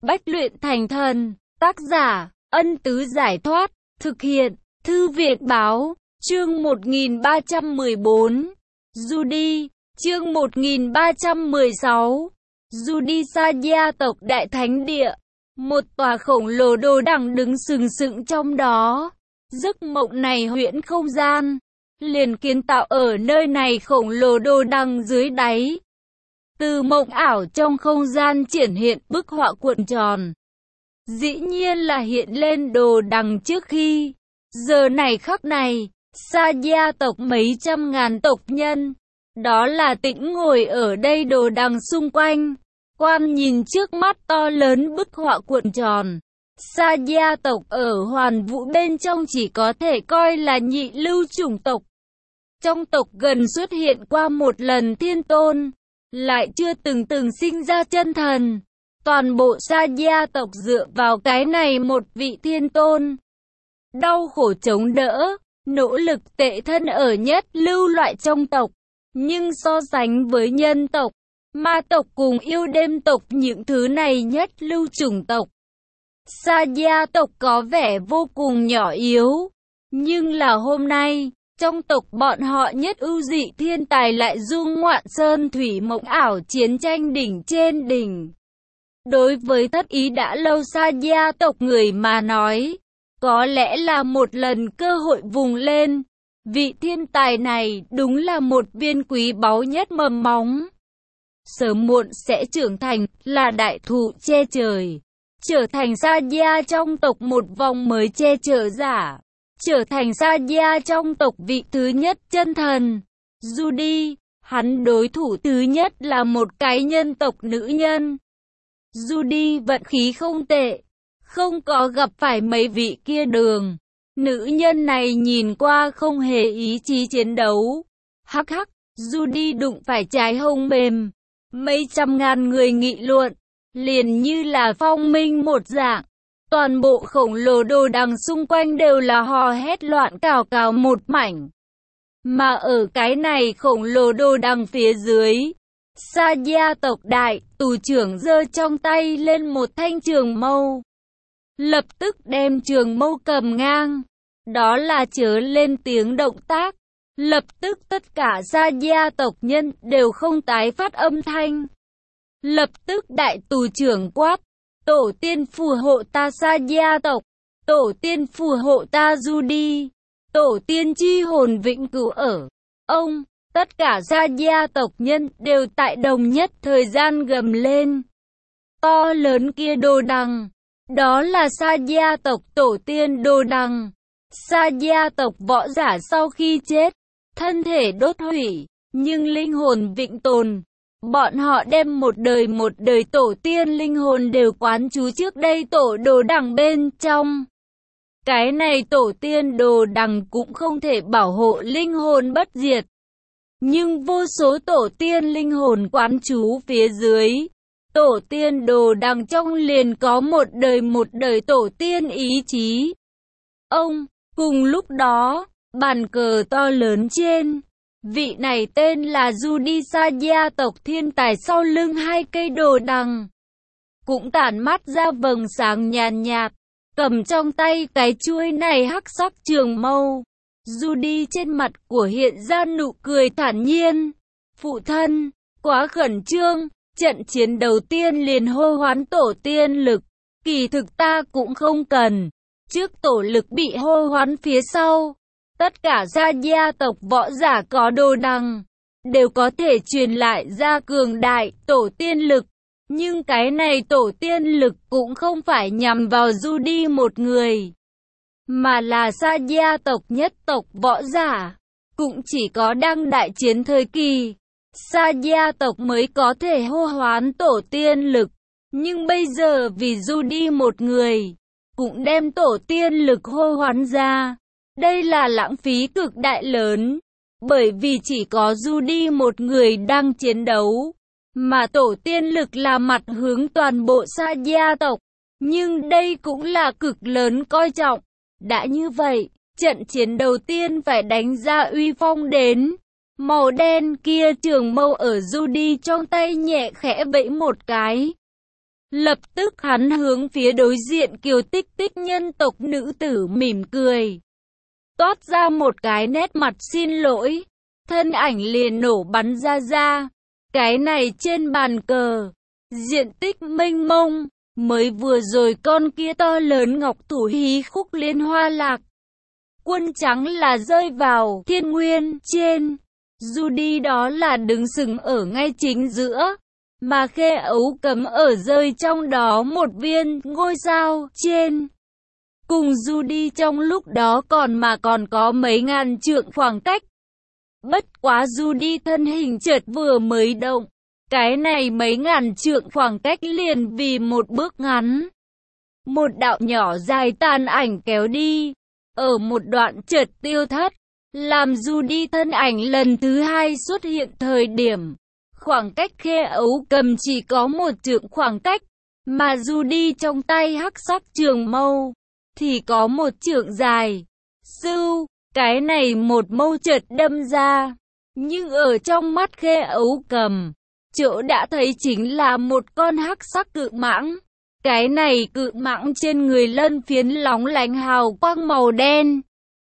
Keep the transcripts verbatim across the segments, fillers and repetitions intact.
Bách luyện thành thần. Tác giả, Ân Tứ Giải Thoát. Thực hiện, Thư viện Báo. Chương một nghìn ba trăm mười bốn. Judy. Chương một nghìn ba trăm mười sáu. Judisaya tộc Đại Thánh Địa. Một tòa khổng lồ đồ đằng đứng sừng sững trong đó. Giấc mộng này huyễn không gian liền kiến tạo ở nơi này khổng lồ đồ đằng dưới đáy. Từ mộng ảo trong không gian triển hiện bức họa cuộn tròn. Dĩ nhiên là hiện lên đồ đằng trước khi. Giờ này khắc này, Saya tộc mấy trăm ngàn tộc nhân. Đó là Tĩnh ngồi ở đây đồ đằng xung quanh. Quan nhìn trước mắt to lớn bức họa cuộn tròn. Saya tộc ở hoàn vũ bên trong chỉ có thể coi là nhị lưu chủng tộc. Trong tộc gần xuất hiện qua một lần thiên tôn, lại chưa từng từng sinh ra chân thần. Toàn bộ Saya tộc dựa vào cái này một vị thiên tôn. Đau khổ chống đỡ, nỗ lực tệ thân ở nhất lưu loại trong tộc. Nhưng so sánh với nhân tộc, ma tộc cùng yêu đêm tộc những thứ này nhất lưu chủng tộc. Saya tộc có vẻ vô cùng nhỏ yếu. Nhưng là hôm nay, trong tộc bọn họ nhất ưu dị thiên tài lại dung ngoạn sơn thủy mộng ảo chiến tranh đỉnh trên đỉnh. Đối với thất ý đã lâu Saya tộc người mà nói, có lẽ là một lần cơ hội vùng lên. Vị thiên tài này đúng là một viên quý báu nhất mầm móng. Sớm muộn sẽ trưởng thành, là đại thụ che trời. Trở thành Saya trong tộc một vòng mới che chở giả. Trở thành Saya trong tộc vị thứ nhất chân thần. Judy, hắn đối thủ thứ nhất là một cái nhân tộc nữ nhân. Judy vận khí không tệ, không có gặp phải mấy vị kia đường. Nữ nhân này nhìn qua không hề ý chí chiến đấu. Hắc hắc, Judy đụng phải trái hông mềm. Mấy trăm ngàn người nghị luận, liền như là phong minh một dạng. Toàn bộ khổng lồ đồ đằng xung quanh đều là hò hét loạn cào cào một mảnh. Mà ở cái này khổng lồ đồ đằng phía dưới, Saya tộc đại, tù trưởng giơ trong tay lên một thanh trường mâu. Lập tức đem trường mâu cầm ngang. Đó là chớ lên tiếng động tác. Lập tức tất cả Saya tộc nhân đều không tái phát âm thanh. Lập tức đại tù trưởng quát. Tổ tiên phù hộ ta Saya tộc. Tổ tiên phù hộ ta Judy. Tổ tiên chi hồn vĩnh cửu ở. Ông, tất cả Saya tộc nhân đều tại đồng nhất thời gian gầm lên. To lớn kia đồ đằng. Đó là Saya tộc tổ tiên đồ đằng. Saya tộc võ giả sau khi chết, thân thể đốt hủy, nhưng linh hồn vĩnh tồn. Bọn họ đem một đời một đời tổ tiên linh hồn đều quán trú trước đây tổ đồ đằng bên trong. Cái này tổ tiên đồ đằng cũng không thể bảo hộ linh hồn bất diệt. Nhưng vô số tổ tiên linh hồn quán trú phía dưới. Tổ tiên đồ đằng trong liền có một đời một đời tổ tiên ý chí. Ông, cùng lúc đó, bàn cờ to lớn trên. Vị này tên là Judisaya tộc thiên tài sau lưng hai cây đồ đằng. Cũng tản mắt ra vầng sáng nhàn nhạt, cầm trong tay cái chuôi này hắc sắc trường mâu. Judy trên mặt của hiện ra nụ cười thản nhiên. Phụ thân, quá khẩn trương, trận chiến đầu tiên liền hô hoán tổ tiên lực. Kỳ thực ta cũng không cần. Trước tổ lực bị hô hoán phía sau. Tất cả Saya tộc võ giả có đồ đằng đều có thể truyền lại ra cường đại tổ tiên lực. Nhưng cái này tổ tiên lực cũng không phải nhằm vào Judy một người, mà là Saya tộc nhất tộc võ giả. Cũng chỉ có đang đại chiến thời kỳ, Saya tộc mới có thể hô hoán tổ tiên lực. Nhưng bây giờ vì Judy một người, cũng đem tổ tiên lực hô hoán ra. Đây là lãng phí cực đại lớn, bởi vì chỉ có Judy một người đang chiến đấu, mà tổ tiên lực là mặt hướng toàn bộ Saya tộc. Nhưng đây cũng là cực lớn coi trọng. Đã như vậy, trận chiến đầu tiên phải đánh ra uy phong đến. Màu đen kia trường mâu ở Judy trong tay nhẹ khẽ vẫy một cái. Lập tức hắn hướng phía đối diện Kiều Tích Tích nhân tộc nữ tử mỉm cười. Toát ra một cái nét mặt xin lỗi. Thân ảnh liền nổ bắn ra ra. Cái này trên bàn cờ. Diện tích mênh mông. Mới vừa rồi con kia to lớn ngọc thủ hí khúc liên hoa lạc. Quân trắng là rơi vào thiên nguyên trên. Judy đó là đứng sừng ở ngay chính giữa. Mà Khê Ấu Cầm ở rơi trong đó một viên ngôi sao trên. Cùng Judy trong lúc đó còn mà còn có mấy ngàn trượng khoảng cách. Bất quá Judy thân hình chợt vừa mới động. Cái này mấy ngàn trượng khoảng cách liền vì một bước ngắn. Một đạo nhỏ dài tàn ảnh kéo đi. Ở một đoạn chợt tiêu thất. Làm Judy thân ảnh lần thứ hai xuất hiện thời điểm. Khoảng cách Khê Ấu Cầm chỉ có một trượng khoảng cách. Mà Judy trong tay hắc sắc trường mâu. Thì có một trượng dài. Sưu, cái này một mâu chợt đâm ra. Nhưng ở trong mắt Khê Ấu Cầm. Chỗ đã thấy chính là một con hắc sắc cự mãng. Cái này cự mãng trên người lân phiến lóng lánh hào quang màu đen.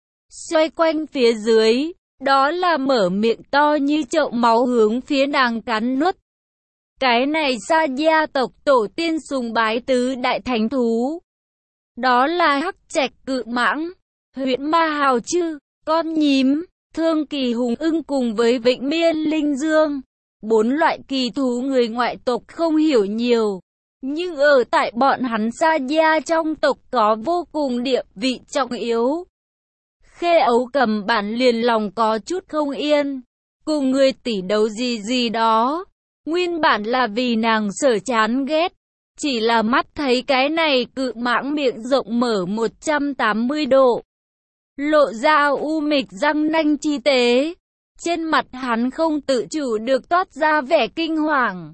Xoay quanh phía dưới, đó là mở miệng to như chậu máu hướng phía nàng cắn nuốt. Cái này Sa Gia tộc tổ tiên sùng bái tứ đại thánh thú. Đó là hắc trạch cự mãng, huyện ma hào chư, con nhím, thương kỳ hùng ưng cùng với vịnh miên linh dương. Bốn loại kỳ thú người ngoại tộc không hiểu nhiều. Nhưng ở tại bọn hắn Sa Gia trong tộc có vô cùng địa vị trọng yếu. Khê Ấu Cầm bản liền lòng có chút không yên. Cùng người tỷ đấu gì gì đó. Nguyên bản là vì nàng sợ chán ghét. Chỉ là mắt thấy cái này cự mãng miệng rộng mở một trăm tám mươi độ. Lộ ra u mịch răng nanh chi tế. Trên mặt hắn không tự chủ được toát ra vẻ kinh hoàng.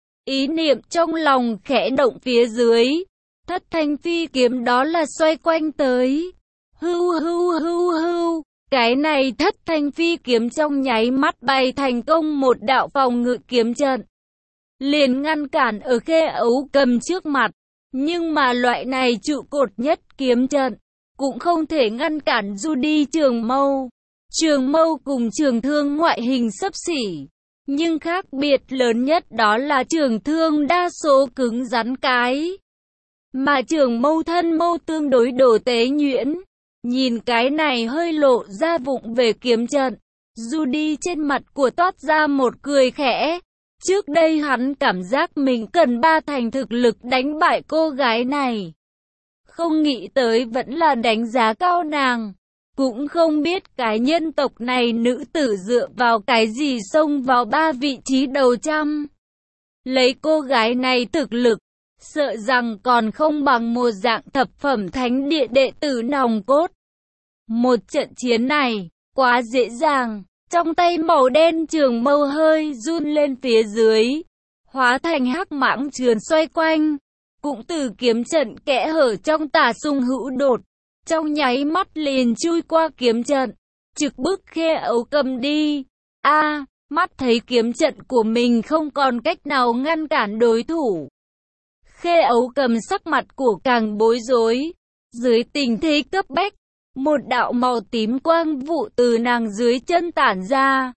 Ý niệm trong lòng khẽ động phía dưới. Thất thanh phi kiếm đó là xoay quanh tới. Hưu hưu hưu hưu. Cái này thất thanh phi kiếm trong nháy mắt bay thành công một đạo phòng ngự kiếm trận. Liền ngăn cản ở Khê Ấu Cầm trước mặt. Nhưng mà loại này trụ cột nhất kiếm trận. Cũng không thể ngăn cản Judy trường mâu. Trường mâu cùng trường thương ngoại hình xấp xỉ. Nhưng khác biệt lớn nhất đó là trường thương đa số cứng rắn cái. Mà trường mâu thân mâu tương đối đồ tế nhuyễn. Nhìn cái này hơi lộ ra vụng về kiếm trận. Judy trên mặt của toát ra một cười khẽ. Trước đây hắn cảm giác mình cần ba thành thực lực đánh bại cô gái này. Không nghĩ tới vẫn là đánh giá cao nàng. Cũng không biết cái nhân tộc này nữ tử dựa vào cái gì xông vào ba vị trí đầu trăm. Lấy cô gái này thực lực, sợ rằng còn không bằng một dạng thập phẩm thánh địa đệ tử nòng cốt. Một trận chiến này, quá dễ dàng, trong tay màu đen trường mâu hơi run lên phía dưới, hóa thành hắc mãng trườn xoay quanh, cũng từ kiếm trận kẽ hở trong tà xung hữu đột. Trong nháy mắt liền chui qua kiếm trận, trực bức Khê Ấu Cầm đi. A, à, mắt thấy kiếm trận của mình không còn cách nào ngăn cản đối thủ. Khê Ấu Cầm sắc mặt của càng bối rối. Dưới tình thế cấp bách, một đạo màu tím quang vụ từ nàng dưới chân tản ra.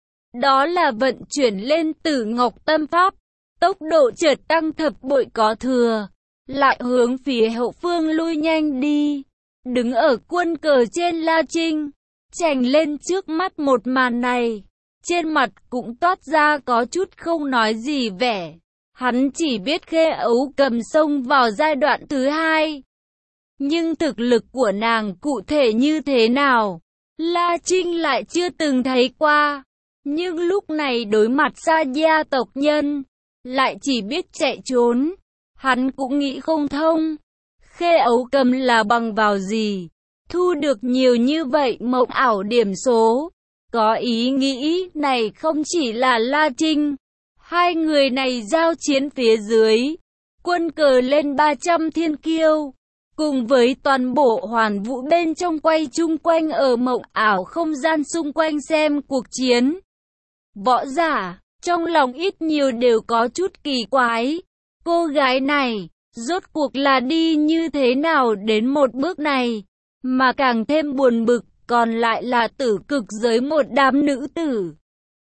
Đó là vận chuyển lên Tử Ngọc Tâm Pháp. Tốc độ chợt tăng thập bội có thừa. Lại hướng phía hậu phương lui nhanh đi. Đứng ở quân cờ trên La Trinh, chành lên trước mắt một màn này. Trên mặt cũng toát ra có chút không nói gì vẻ. Hắn chỉ biết Khê Ấu Cầm xông vào giai đoạn thứ hai. Nhưng thực lực của nàng cụ thể như thế nào, La Trinh lại chưa từng thấy qua. Nhưng lúc này đối mặt Sa Gia tộc nhân, lại chỉ biết chạy trốn. Hắn cũng nghĩ không thông. Khê Ấu Cầm là bằng vào gì thu được nhiều như vậy mộng ảo điểm số. Có ý nghĩ này không chỉ là La Trinh. Hai người này giao chiến phía dưới, quân cờ lên ba trăm thiên kiêu, cùng với toàn bộ hoàn vũ bên trong quay chung quanh ở mộng ảo không gian xung quanh xem cuộc chiến. Võ giả, trong lòng ít nhiều đều có chút kỳ quái. Cô gái này, rốt cuộc là đi như thế nào đến một bước này, mà càng thêm buồn bực, còn lại là tử cực giới một đám nữ tử.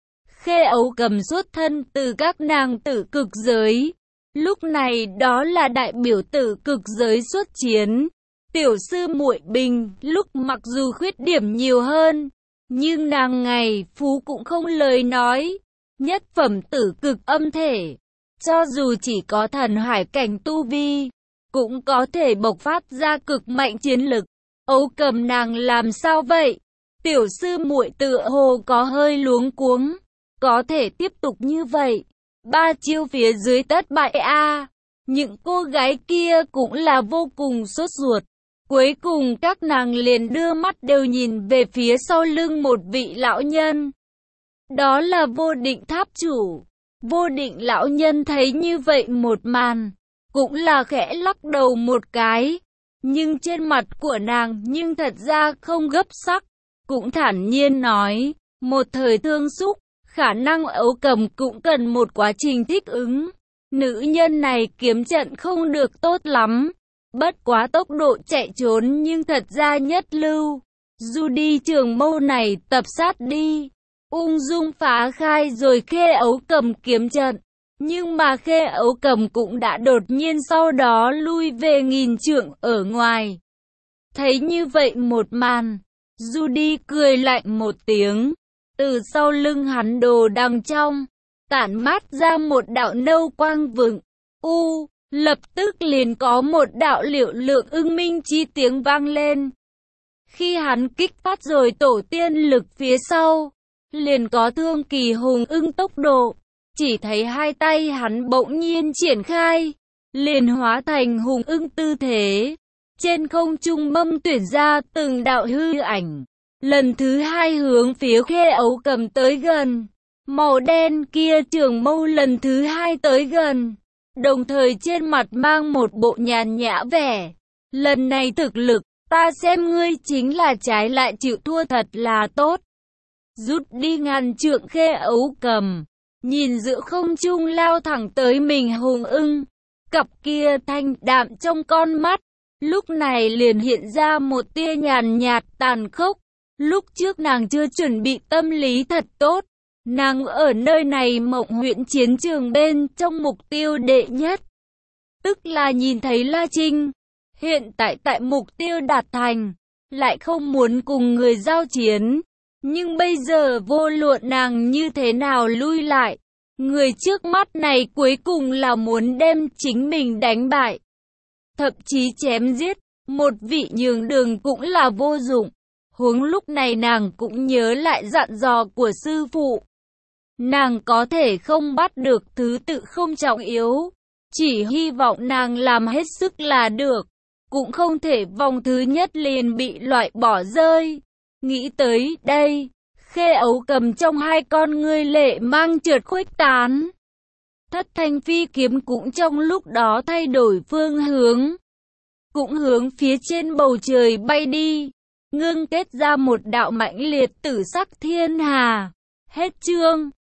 Khê Ấu Cầm xuất thân từ các nàng tử cực giới. Lúc này đó là đại biểu tử cực giới xuất chiến. Tiểu sư muội Bình, lúc mặc dù khuyết điểm nhiều hơn, nhưng nàng ngày phú cũng không lời nói. Nhất phẩm tử cực âm thể, cho dù chỉ có thần hải cảnh tu vi, cũng có thể bộc phát ra cực mạnh chiến lực. Ấu Cầm nàng làm sao vậy? Tiểu sư muội tựa hồ có hơi luống cuống. Có thể tiếp tục như vậy, ba chiêu phía dưới tất bại a. À. Những cô gái kia cũng là vô cùng sốt ruột. Cuối cùng các nàng liền đưa mắt đều nhìn về phía sau lưng một vị lão nhân. Đó là Vô Định tháp chủ. Vô Định lão nhân thấy như vậy một màn, cũng là khẽ lắc đầu một cái. Nhưng trên mặt của nàng nhưng thật ra không gấp sắc, cũng thản nhiên nói, một thời thương xúc, khả năng Ấu Cầm cũng cần một quá trình thích ứng. Nữ nhân này kiếm trận không được tốt lắm, bất quá tốc độ chạy trốn nhưng thật ra nhất lưu. Dù đi trường mâu này tập sát đi, ung dung phá khai rồi Khê Ấu Cầm kiếm trận. Nhưng mà Khê Ấu Cầm cũng đã đột nhiên sau đó lui về nghìn trượng ở ngoài. Thấy như vậy một màn, Judy cười lạnh một tiếng. Từ sau lưng hắn đồ đằng trong, tản mát ra một đạo nâu quang vừng. U, lập tức liền có một đạo liệu lượng ưng minh chi tiếng vang lên. Khi hắn kích phát rồi tổ tiên lực phía sau, liền có thương kỳ hùng ưng tốc độ. Chỉ thấy hai tay hắn bỗng nhiên triển khai, liền hóa thành hùng ưng tư thế. Trên không trung mâm tuyển ra từng đạo hư ảnh. Lần thứ hai hướng phía Khê Ấu Cầm tới gần. Màu đen kia trường mâu lần thứ hai tới gần. Đồng thời trên mặt mang một bộ nhàn nhã vẻ. Lần này thực lực, ta xem ngươi chính là trái lại chịu thua thật là tốt. Rút đi ngàn trượng Khê Ấu Cầm. Nhìn giữa không trung lao thẳng tới mình hùng ưng. Cặp kia thanh đạm trong con mắt. Lúc này liền hiện ra một tia nhàn nhạt tàn khốc. Lúc trước nàng chưa chuẩn bị tâm lý thật tốt. Nàng ở nơi này mộng huyễn chiến trường bên trong mục tiêu đệ nhất. Tức là nhìn thấy La Trinh. Hiện tại tại mục tiêu đạt thành. Lại không muốn cùng người giao chiến. Nhưng bây giờ vô luận nàng như thế nào lui lại. Người trước mắt này cuối cùng là muốn đem chính mình đánh bại. Thậm chí chém giết. Một vị nhường đường cũng là vô dụng. Huống lúc này nàng cũng nhớ lại dặn dò của sư phụ. Nàng có thể không bắt được thứ tự không trọng yếu. Chỉ hy vọng nàng làm hết sức là được. Cũng không thể vòng thứ nhất liền bị loại bỏ rơi. Nghĩ tới đây, Khê Ấu Cầm trong hai con ngươi lệ mang trượt khuếch tán. Thất thanh phi kiếm cũng trong lúc đó thay đổi phương hướng. Cũng hướng phía trên bầu trời bay đi. Ngưng kết ra một đạo mãnh liệt tử sắc thiên hà. Hết chương.